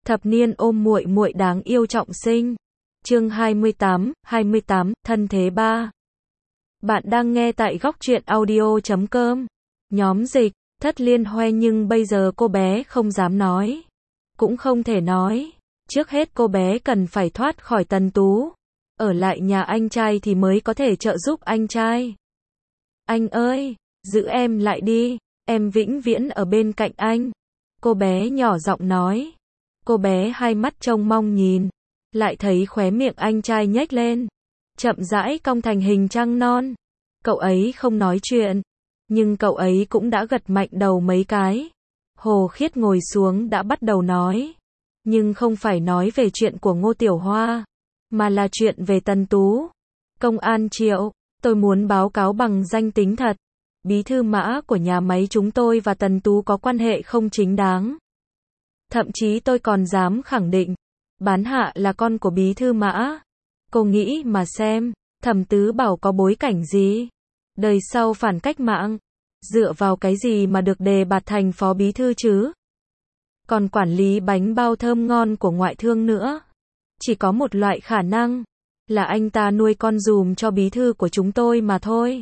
Thập niên ôm muội muội đáng yêu trọng sinh. Chương 28, thân thế 3. Bạn đang nghe tại góc truyện audio.com. Nhóm dịch, thất liên hoe nhưng bây giờ cô bé không dám nói. Cũng không thể nói. Trước hết cô bé cần phải thoát khỏi Tần Tú. Ở lại nhà anh trai thì mới có thể trợ giúp anh trai. Anh ơi, giữ em lại đi, em vĩnh viễn ở bên cạnh anh. Cô bé nhỏ giọng nói. Cô bé hai mắt trông mong nhìn, lại thấy khóe miệng anh trai nhếch lên, chậm rãi cong thành hình trăng non. Cậu ấy không nói chuyện, nhưng cậu ấy cũng đã gật mạnh đầu mấy cái. Hồ Khiết ngồi xuống đã bắt đầu nói, nhưng không phải nói về chuyện của Ngô Tiểu Hoa, mà là chuyện về Tần Tú. Công an Triệu, tôi muốn báo cáo bằng danh tính thật. Bí thư Mã của nhà máy chúng tôi và Tần Tú có quan hệ không chính đáng. Thậm chí tôi còn dám khẳng định, Bán Hạ là con của bí thư Mã. Cô nghĩ mà xem, Thẩm Tứ Bảo có bối cảnh gì? Đời sau phản cách mạng, dựa vào cái gì mà được đề bạt thành phó bí thư chứ? Còn quản lý bánh bao thơm ngon của ngoại thương nữa. Chỉ có một loại khả năng, là anh ta nuôi con giùm cho bí thư của chúng tôi mà thôi.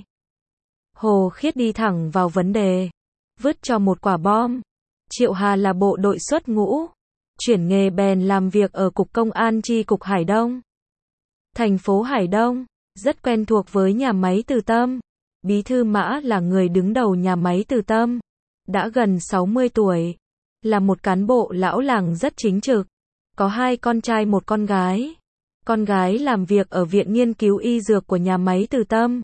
Hồ Khiết đi thẳng vào vấn đề, vứt cho một quả bom. Triệu Hà là bộ đội xuất ngũ, chuyển nghề bèn làm việc ở Cục Công an chi cục Hải Đông. Thành phố Hải Đông, rất quen thuộc với nhà máy Từ Tâm. Bí thư Mã là người đứng đầu nhà máy Từ Tâm, đã gần 60 tuổi, là một cán bộ lão làng rất chính trực, có 2 con trai 1 con gái. Con gái làm việc ở Viện Nghiên cứu Y Dược của nhà máy Từ Tâm.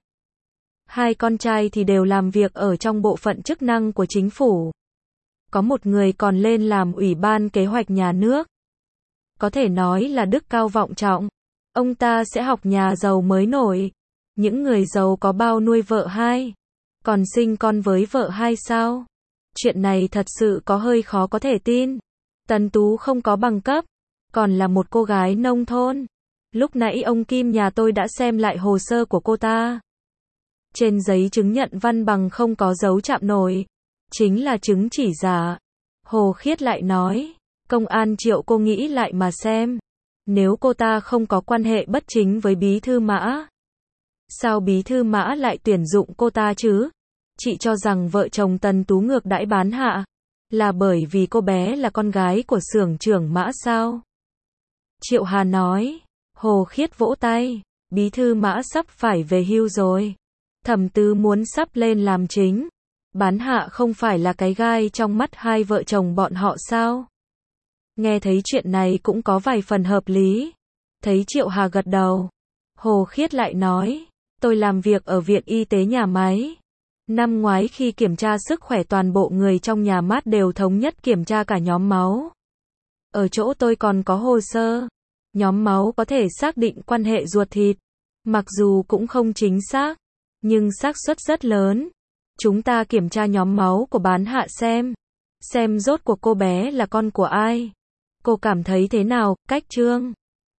2 con trai thì đều làm việc ở trong bộ phận chức năng của chính phủ. Có một người còn lên làm Ủy ban Kế hoạch Nhà nước. Có thể nói là đức cao vọng trọng. Ông ta sẽ học nhà giàu mới nổi. Những người giàu có bao nuôi vợ 2, còn sinh con với vợ 2 sao? Chuyện này thật sự có hơi khó có thể tin. Tần Tú không có bằng cấp, còn là một cô gái nông thôn. Lúc nãy ông Kim nhà tôi đã xem lại hồ sơ của cô ta. Trên giấy chứng nhận văn bằng không có dấu chạm nổi, chính là chứng chỉ giả. Hồ Khiết lại nói, công an Triệu cô nghĩ lại mà xem, nếu cô ta không có quan hệ bất chính với bí thư Mã, sao bí thư Mã lại tuyển dụng cô ta chứ? Chị cho rằng vợ chồng Tần Tú ngược đãi Bán Hạ, là bởi vì cô bé là con gái của xưởng trưởng Mã sao? Triệu Hà nói. Hồ Khiết vỗ tay, bí thư Mã sắp phải về hưu rồi. Thẩm Tứ muốn sắp lên làm chính. Bán Hạ không phải là cái gai trong mắt hai vợ chồng bọn họ sao? Nghe thấy chuyện này cũng có vài phần hợp lý. Thấy Triệu Hà gật đầu, Hồ Khiết lại nói, tôi làm việc ở Viện Y tế nhà máy. Năm ngoái khi kiểm tra sức khỏe toàn bộ người trong nhà mát đều thống nhất kiểm tra cả nhóm máu. Ở chỗ tôi còn có hồ sơ. Nhóm máu có thể xác định quan hệ ruột thịt. Mặc dù cũng không chính xác, nhưng xác suất rất lớn. Chúng ta kiểm tra nhóm máu của Bán Hạ xem rốt cuộc cô bé là con của ai. Cô cảm thấy thế nào, Cách Trương?